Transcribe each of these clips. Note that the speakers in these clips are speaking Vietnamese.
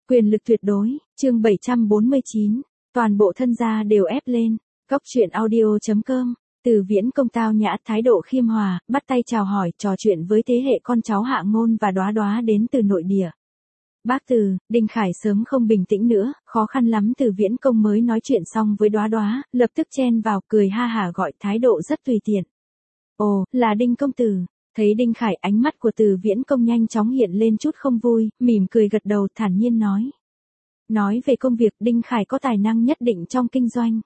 Quyền lực tuyệt đối, chương 749, toàn bộ thân gia đều ép lên, góc truyện audio.com, Từ Viễn Công tao nhã thái độ khiêm hòa, bắt tay chào hỏi trò chuyện với thế hệ con cháu Hạ Ngôn và Đóa Đóa đến từ nội địa. Bác Từ, Đinh Khải sớm không bình tĩnh nữa, khó khăn lắm Từ Viễn Công mới nói chuyện xong với Đóa Đóa, lập tức chen vào cười ha hả gọi thái độ rất tùy tiện. Ồ, là Đinh công tử. Thấy Đinh Khải ánh mắt của Từ Viễn Công nhanh chóng hiện lên chút không vui, mỉm cười gật đầu thản nhiên nói. Nói về công việc Đinh Khải có tài năng nhất định trong kinh doanh.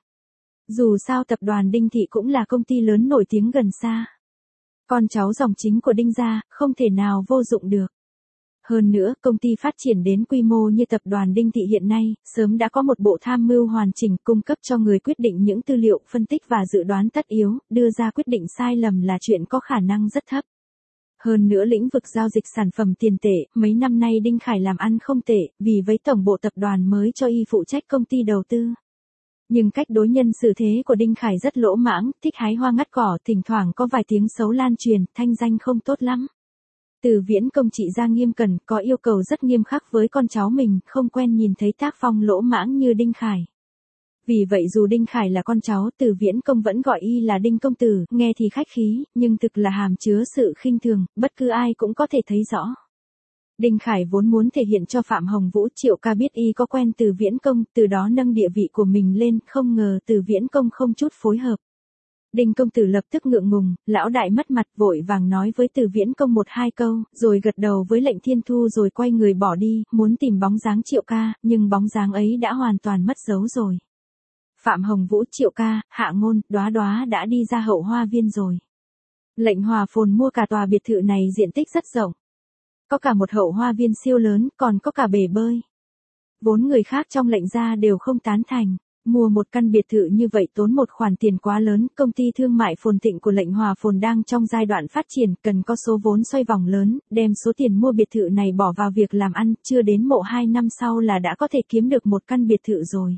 Dù sao tập đoàn Đinh Thị cũng là công ty lớn nổi tiếng gần xa. Con cháu dòng chính của Đinh gia, không thể nào vô dụng được. Hơn nữa, công ty phát triển đến quy mô như tập đoàn Đinh Thị hiện nay, sớm đã có một bộ tham mưu hoàn chỉnh cung cấp cho người quyết định những tư liệu phân tích và dự đoán tất yếu, đưa ra quyết định sai lầm là chuyện có khả năng rất thấp. Hơn nữa lĩnh vực giao dịch sản phẩm tiền tệ, mấy năm nay Đinh Khải làm ăn không tệ, vì với tổng bộ tập đoàn mới cho y phụ trách công ty đầu tư. Nhưng cách đối nhân xử thế của Đinh Khải rất lỗ mãng, thích hái hoa ngắt cỏ, thỉnh thoảng có vài tiếng xấu lan truyền, thanh danh không tốt lắm. Từ Viễn Công trị gia nghiêm cẩn, có yêu cầu rất nghiêm khắc với con cháu mình, không quen nhìn thấy tác phong lỗ mãng như Đinh Khải. Vì vậy dù Đinh Khải là con cháu, Từ Viễn Công vẫn gọi y là Đinh công tử, nghe thì khách khí, nhưng thực là hàm chứa sự khinh thường, bất cứ ai cũng có thể thấy rõ. Đinh Khải vốn muốn thể hiện cho Phạm Hồng Vũ Triệu ca biết y có quen Từ Viễn Công, từ đó nâng địa vị của mình lên, không ngờ Từ Viễn Công không chút phối hợp. Đinh công tử lập tức ngượng ngùng, lão đại mất mặt vội vàng nói với Từ Viễn Công một hai câu, rồi gật đầu với lệnh Thiên Thu rồi quay người bỏ đi, muốn tìm bóng dáng Triệu ca, nhưng bóng dáng ấy đã hoàn toàn mất dấu rồi. Phạm Hồng Vũ Triệu ca, Hạ Ngôn, Đóa Đóa đã đi ra Hậu Hoa Viên rồi. Lệnh Hòa Phồn mua cả tòa biệt thự này diện tích rất rộng. Có cả một hậu hoa viên siêu lớn, còn có cả bể bơi. Vốn người khác trong lệnh gia đều không tán thành. Mua một căn biệt thự như vậy tốn một khoản tiền quá lớn, công ty thương mại Phồn Thịnh của lệnh Hòa Phồn đang trong giai đoạn phát triển, cần có số vốn xoay vòng lớn, đem số tiền mua biệt thự này bỏ vào việc làm ăn, chưa đến mộ 2 năm sau là đã có thể kiếm được một căn biệt thự rồi.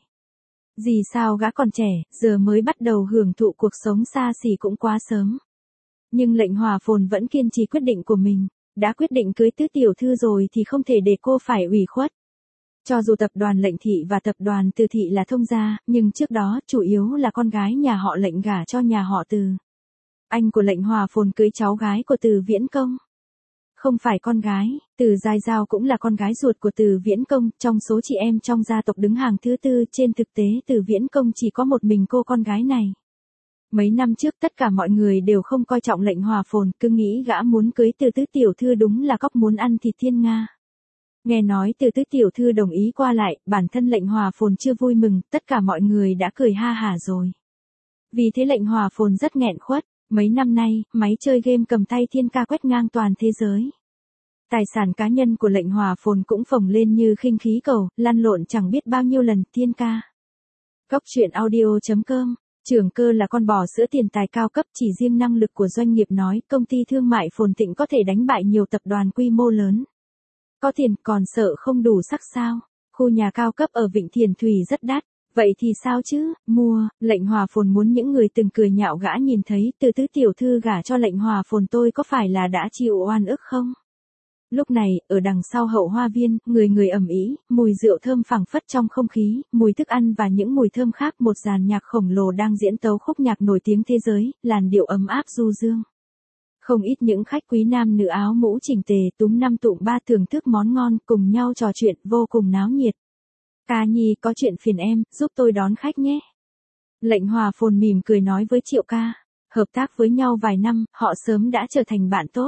Gì sao gã còn trẻ, giờ mới bắt đầu hưởng thụ cuộc sống xa xỉ cũng quá sớm. Nhưng lệnh Hòa Phồn vẫn kiên trì quyết định của mình, đã quyết định cưới tứ tiểu thư rồi thì không thể để cô phải ủy khuất. Cho dù tập đoàn Lệnh Thị và tập đoàn Từ Thị là thông gia, nhưng trước đó chủ yếu là con gái nhà họ Lệnh gả cho nhà họ Từ. Anh của lệnh Hòa Phồn cưới cháu gái của Từ Viễn Công. Không phải con gái, Từ Giai Giao cũng là con gái ruột của Từ Viễn Công, trong số chị em trong gia tộc đứng hàng thứ tư, trên thực tế Từ Viễn Công chỉ có một mình cô con gái này. Mấy năm trước tất cả mọi người đều không coi trọng lệnh Hòa Phồn, cứ nghĩ gã muốn cưới Từ tứ tiểu thư đúng là cóc muốn ăn thịt thiên nga. Nghe nói Từ tứ tiểu thư đồng ý qua lại, bản thân lệnh Hòa Phồn chưa vui mừng, tất cả mọi người đã cười ha hả rồi. Vì thế lệnh Hòa Phồn rất nghẹn khuất, mấy năm nay, máy chơi game cầm tay thiên ca quét ngang toàn thế giới. Tài sản cá nhân của lệnh Hòa Phồn cũng phồng lên như khinh khí cầu, lăn lộn chẳng biết bao nhiêu lần thiên ca. Góc truyện audio.com, Trường Cơ là con bò sữa tiền tài cao cấp, chỉ riêng năng lực của doanh nghiệp nói, công ty thương mại Phồn Thịnh có thể đánh bại nhiều tập đoàn quy mô lớn. Có tiền còn sợ không đủ sắc sao? Khu nhà cao cấp ở Vịnh Thiền Thủy rất đắt, vậy thì sao chứ? Mua, lệnh Hòa Phồn muốn những người từng cười nhạo gã nhìn thấy Từ tứ tiểu thư gả cho lệnh Hòa Phồn tôi có phải là đã chịu oan ức không? Lúc này, ở đằng sau hậu hoa viên, người người ầm ĩ, mùi rượu thơm phảng phất trong không khí, mùi thức ăn và những mùi thơm khác, một dàn nhạc khổng lồ đang diễn tấu khúc nhạc nổi tiếng thế giới, làn điệu ấm áp du dương. Không ít những khách quý nam nữ áo mũ chỉnh tề, túm năm tụm ba thưởng thức món ngon, cùng nhau trò chuyện, vô cùng náo nhiệt. Ca Nhi có chuyện phiền em, giúp tôi đón khách nhé. Lệnh Hòa Phồn mỉm cười nói với Triệu ca, hợp tác với nhau vài năm, họ sớm đã trở thành bạn tốt.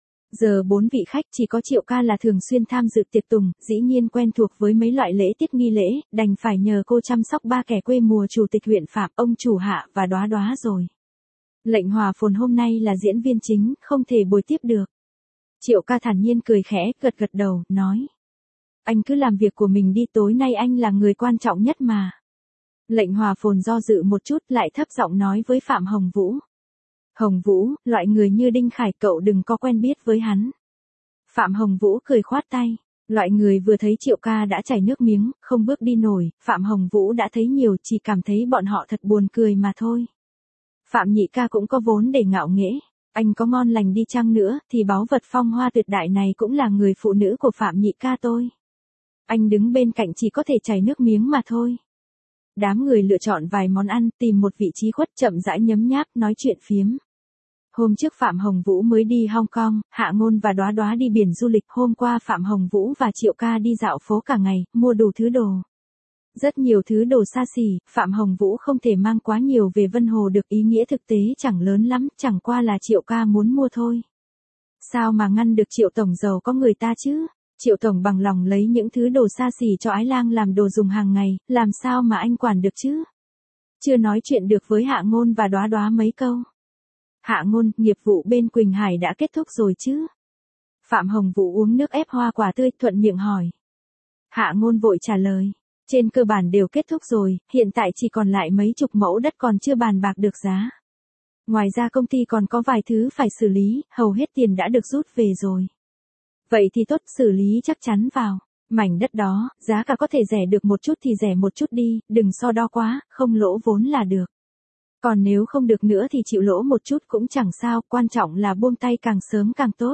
Giờ 4 vị khách chỉ có Triệu ca là thường xuyên tham dự tiệc tùng, dĩ nhiên quen thuộc với mấy loại lễ tiết nghi lễ, đành phải nhờ cô chăm sóc ba kẻ quê mùa chủ tịch huyện Phạm, ông chủ Hạ và Đóa Đóa rồi. Lệnh Hòa Phồn hôm nay là diễn viên chính, không thể bồi tiếp được. Triệu ca thản nhiên cười khẽ, gật gật đầu, nói. Anh cứ làm việc của mình đi, tối nay anh là người quan trọng nhất mà. Lệnh Hòa Phồn do dự một chút lại thấp giọng nói với Phạm Hồng Vũ. Hồng Vũ, loại người như Đinh Khải cậu đừng có quen biết với hắn. Phạm Hồng Vũ cười khoát tay. Loại người vừa thấy Triệu ca đã chảy nước miếng, không bước đi nổi, Phạm Hồng Vũ đã thấy nhiều, chỉ cảm thấy bọn họ thật buồn cười mà thôi. Phạm nhị ca cũng có vốn để ngạo nghễ. Anh có ngon lành đi chăng nữa, thì báu vật phong hoa tuyệt đại này cũng là người phụ nữ của Phạm nhị ca tôi. Anh đứng bên cạnh chỉ có thể chảy nước miếng mà thôi. Đám người lựa chọn vài món ăn, tìm một vị trí khuất chậm rãi nhấm nháp, nói chuyện phiếm. Hôm trước Phạm Hồng Vũ mới đi Hong Kong, Hạ Ngôn và Đóa Đóa đi biển du lịch. Hôm qua Phạm Hồng Vũ và Triệu Ca đi dạo phố cả ngày, mua đủ thứ đồ. Rất nhiều thứ đồ xa xỉ, Phạm Hồng Vũ không thể mang quá nhiều về Vân Hồ được, ý nghĩa thực tế chẳng lớn lắm, chẳng qua là Triệu Ca muốn mua thôi. Sao mà ngăn được Triệu Tổng giàu có người ta chứ? Triệu Tổng bằng lòng lấy những thứ đồ xa xỉ cho Ái Lang làm đồ dùng hàng ngày, làm sao mà anh quản được chứ? Chưa nói chuyện được với Hạ Ngôn và Đóa Đóa mấy câu. Hạ Ngôn, nghiệp vụ bên Quỳnh Hải đã kết thúc rồi chứ? Phạm Hồng Vũ uống nước ép hoa quả tươi, thuận miệng hỏi. Hạ Ngôn vội trả lời. Trên cơ bản đều kết thúc rồi, hiện tại chỉ còn lại mấy chục mẫu đất còn chưa bàn bạc được giá. Ngoài ra công ty còn có vài thứ phải xử lý, hầu hết tiền đã được rút về rồi. Vậy thì tốt, xử lý chắc chắn vào. Mảnh đất đó, giá cả có thể rẻ được một chút thì rẻ một chút đi, đừng so đo quá, không lỗ vốn là được. Còn nếu không được nữa thì chịu lỗ một chút cũng chẳng sao, quan trọng là buông tay càng sớm càng tốt.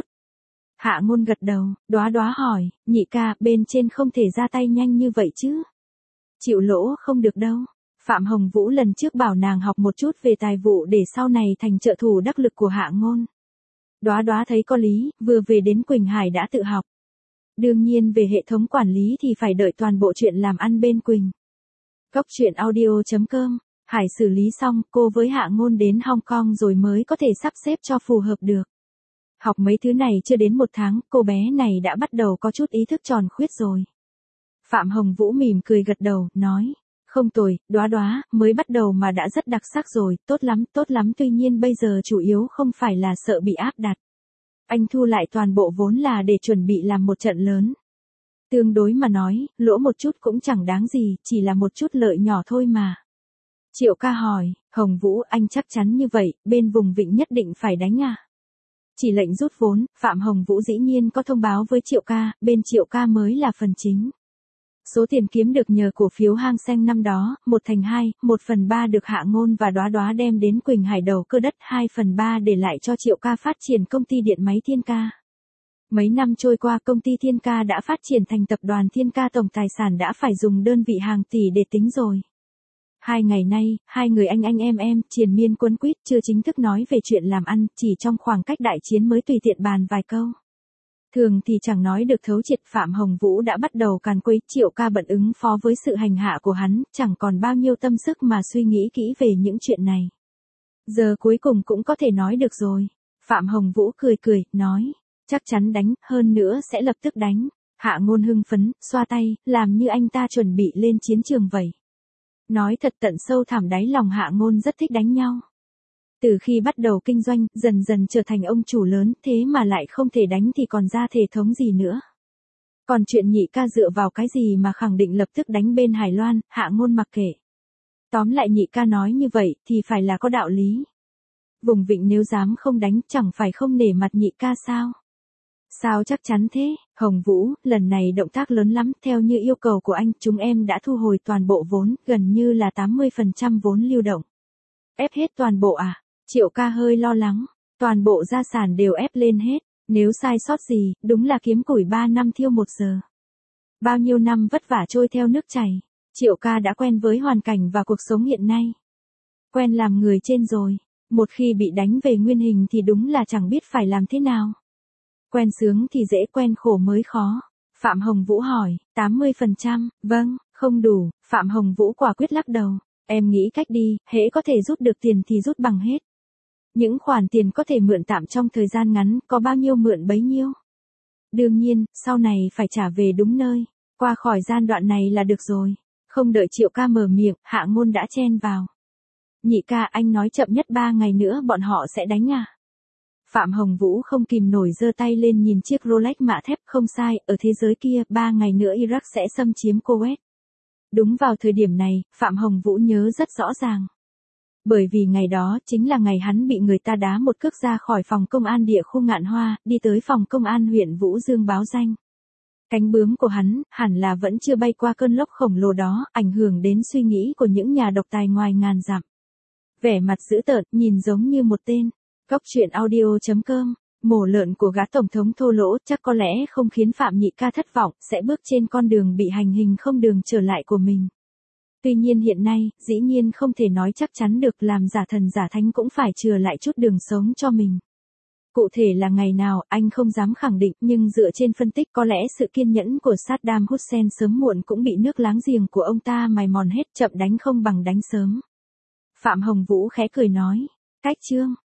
Hạ Ngôn gật đầu, Đóa Đóa hỏi, nhị ca, bên trên không thể ra tay nhanh như vậy chứ? Chịu lỗ không được đâu. Phạm Hồng Vũ lần trước bảo nàng học một chút về tài vụ để sau này thành trợ thủ đắc lực của Hạ Ngôn. Đóa Đóa thấy có lý, vừa về đến Quỳnh Hải đã tự học. Đương nhiên về hệ thống quản lý thì phải đợi toàn bộ chuyện làm ăn bên Quỳnh. Cốc truyện audio.com. Hải xử lý xong, cô với Hạ Ngôn đến Hong Kong rồi mới có thể sắp xếp cho phù hợp được. Học mấy thứ này chưa đến 1 tháng, cô bé này đã bắt đầu có chút ý thức tròn khuyết rồi. Phạm Hồng Vũ mỉm cười gật đầu, nói. Không tồi, Đóa Đóa, mới bắt đầu mà đã rất đặc sắc rồi, tốt lắm, tuy nhiên bây giờ chủ yếu không phải là sợ bị áp đặt. Anh thu lại toàn bộ vốn là để chuẩn bị làm một trận lớn. Tương đối mà nói, lỗ một chút cũng chẳng đáng gì, chỉ là một chút lợi nhỏ thôi mà. Triệu Ca hỏi, Hồng Vũ, anh chắc chắn như vậy, bên vùng vịnh nhất định phải đánh à? Chỉ lệnh rút vốn, Phạm Hồng Vũ dĩ nhiên có thông báo với Triệu Ca, bên Triệu Ca mới là phần chính. Số tiền kiếm được nhờ cổ phiếu Hang Seng năm đó, 1/2, 1/3 được Hạ Ngôn và Đóa Đóa đem đến Quỳnh Hải đầu cơ đất, 2/3 để lại cho Triệu Ca phát triển công ty điện máy Thiên Ca. Mấy năm trôi qua công ty Thiên Ca đã phát triển thành tập đoàn Thiên Ca, tổng tài sản đã phải dùng đơn vị hàng tỷ để tính rồi. 2 ngày nay, hai người anh em triền miên quấn quýt, chưa chính thức nói về chuyện làm ăn, chỉ trong khoảng cách đại chiến mới tùy tiện bàn vài câu. Thường thì chẳng nói được thấu triệt. Phạm Hồng Vũ đã bắt đầu càn quấy, Triệu Ca bận ứng phó với sự hành hạ của hắn, chẳng còn bao nhiêu tâm sức mà suy nghĩ kỹ về những chuyện này. Giờ cuối cùng cũng có thể nói được rồi. Phạm Hồng Vũ cười, nói, chắc chắn đánh, hơn nữa sẽ lập tức đánh. Hạ Ngôn hưng phấn, xoa tay, làm như anh ta chuẩn bị lên chiến trường vậy. Nói thật, tận sâu thẳm đáy lòng Hạ Ngôn rất thích đánh nhau. Từ khi bắt đầu kinh doanh, dần dần trở thành ông chủ lớn, thế mà lại không thể đánh thì còn ra thể thống gì nữa. Còn chuyện nhị ca dựa vào cái gì mà khẳng định lập tức đánh bên Hải Loan, Hạ Ngôn mặc kệ. Tóm lại nhị ca nói như vậy thì phải là có đạo lý. Vùng vịnh nếu dám không đánh chẳng phải không nể mặt nhị ca sao? Sao chắc chắn thế, Hồng Vũ, lần này động tác lớn lắm, theo như yêu cầu của anh, chúng em đã thu hồi toàn bộ vốn, gần như là 80% vốn lưu động. Ép hết toàn bộ à? Triệu Ca hơi lo lắng, toàn bộ gia sản đều ép lên hết, nếu sai sót gì, đúng là kiếm củi 3 năm thiêu 1 giờ. Bao nhiêu năm vất vả trôi theo nước chảy, Triệu Ca đã quen với hoàn cảnh và cuộc sống hiện nay. Quen làm người trên rồi, một khi bị đánh về nguyên hình thì đúng là chẳng biết phải làm thế nào. Quen sướng thì dễ, quen khổ mới khó. Phạm Hồng Vũ hỏi, 80%, vâng, không đủ, Phạm Hồng Vũ quả quyết lắc đầu. Em nghĩ cách đi, hễ có thể rút được tiền thì rút bằng hết. Những khoản tiền có thể mượn tạm trong thời gian ngắn, có bao nhiêu mượn bấy nhiêu. Đương nhiên, sau này phải trả về đúng nơi, qua khỏi giai đoạn này là được rồi. Không đợi Triệu Ca mở miệng, Hạ Ngôn đã chen vào. Nhị ca, anh nói chậm nhất 3 ngày nữa bọn họ sẽ đánh à? Phạm Hồng Vũ không kìm nổi giơ tay lên nhìn chiếc Rolex mạ thép, không sai, ở thế giới kia, 3 ngày nữa Iraq sẽ xâm chiếm Kuwait. Đúng vào thời điểm này, Phạm Hồng Vũ nhớ rất rõ ràng. Bởi vì ngày đó chính là ngày hắn bị người ta đá một cước ra khỏi phòng công an địa khu Ngạn Hoa, đi tới phòng công an huyện Vũ Dương báo danh. Cánh bướm của hắn, hẳn là vẫn chưa bay qua cơn lốc khổng lồ đó, ảnh hưởng đến suy nghĩ của những nhà độc tài ngoài ngàn dặm. Vẻ mặt dữ tợn, nhìn giống như một tên. Cốc truyện audio.com Mổ lợn của gã tổng thống thô lỗ chắc có lẽ không khiến Phạm Nhị Ca thất vọng, sẽ bước trên con đường bị hành hình không đường trở lại của mình. Tuy nhiên hiện nay, dĩ nhiên không thể nói chắc chắn được, làm giả thần giả thánh cũng phải chừa lại chút đường sống cho mình. Cụ thể là ngày nào, anh không dám khẳng định, nhưng dựa trên phân tích có lẽ sự kiên nhẫn của Saddam Hussein sớm muộn cũng bị nước láng giềng của ông ta mài mòn hết, chậm đánh không bằng đánh sớm. Phạm Hồng Vũ khẽ cười nói, cách chương.